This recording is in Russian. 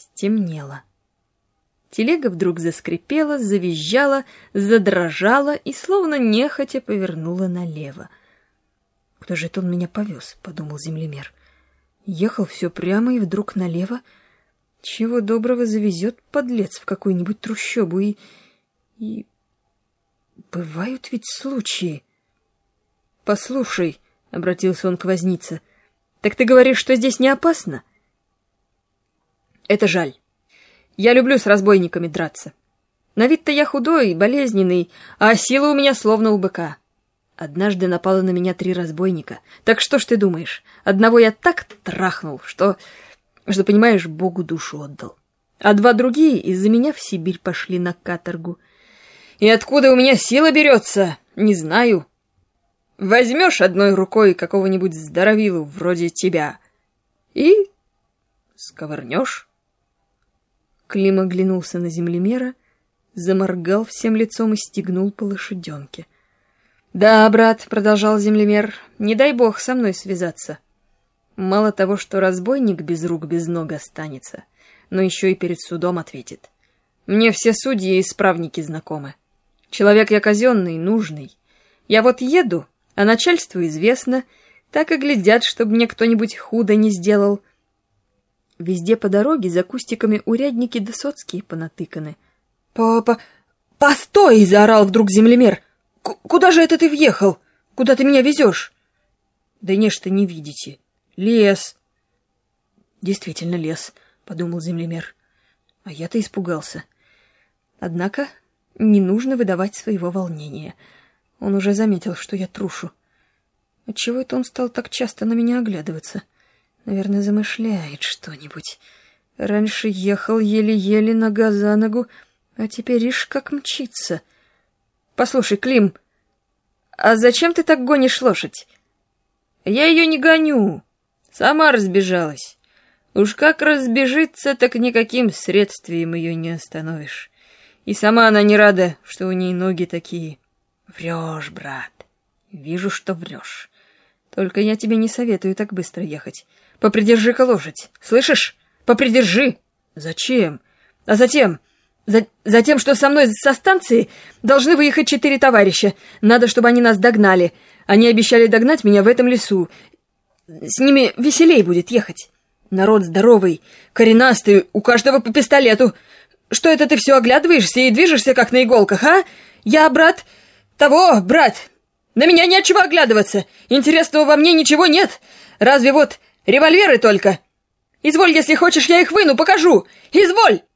Стемнело. Телега вдруг заскрипела, завизжала, задрожала и словно нехотя повернула налево. «Куда же это он меня повез?» — подумал землемер. Ехал все прямо и вдруг налево. Чего доброго завезет подлец в какую-нибудь трущобу и... Бывают ведь случаи. «Послушай», — обратился он к вознице, — «так ты говоришь, что здесь не опасно?» «Это жаль. Я люблю с разбойниками драться. На вид-то я худой и болезненный, а сила у меня словно у быка. Однажды напало на меня 3 разбойника. Так что ж ты думаешь? Одного я так трахнул, что понимаешь, Богу душу отдал. А 2 другие из-за меня в Сибирь пошли на каторгу. И откуда у меня сила берется, не знаю. Возьмешь одной рукой какого-нибудь здоровилу вроде тебя и сковырнешь». Клим оглянулся на землемера, заморгал всем лицом и стегнул по лошаденке. «Да, брат», — продолжал землемер, — «не дай бог со мной связаться. Мало того, что разбойник без рук, без ног останется, но еще и перед судом ответит. Мне все судьи и исправники знакомы. Человек я казенный, нужный. Я вот еду, а начальству известно, так и глядят, чтобы мне кто-нибудь худо не сделал». Везде по дороге за кустиками урядники да соцкие понатыканы. «Постой!» — заорал вдруг землемер. «Куда же это ты въехал? Куда ты меня везешь?» «Да нечто не видите. Лес». «Действительно лес», — подумал землемер. А я-то испугался. Однако не нужно выдавать своего волнения. Он уже заметил, что я трушу. Отчего это он стал так часто на меня оглядываться? Наверное, замышляет что-нибудь. Раньше ехал еле-еле, нога за ногу, а теперь ишь как мчится. «Послушай, Клим, а зачем ты так гонишь лошадь?» «Я ее не гоню. Сама разбежалась. Уж как разбежится, так никаким средствием ее не остановишь. И сама она не рада, что у ней ноги такие». «Врешь, брат. Вижу, что врешь. Только я тебе не советую так быстро ехать. Попридержи-ка лошадь, слышишь? Попридержи!» «Зачем?» «А затем, что со мной со станции должны выехать 4 товарища. Надо, чтобы они нас догнали. Они обещали догнать меня в этом лесу. С ними веселей будет ехать. Народ здоровый, коренастый, у каждого по пистолету. Что это ты все оглядываешься и движешься, как на иголках, а? Я, брат, брат, на меня не от чего оглядываться. Интересного во мне ничего нет. Разве вот револьверы только. Изволь, если хочешь, я их выну, покажу. Изволь!»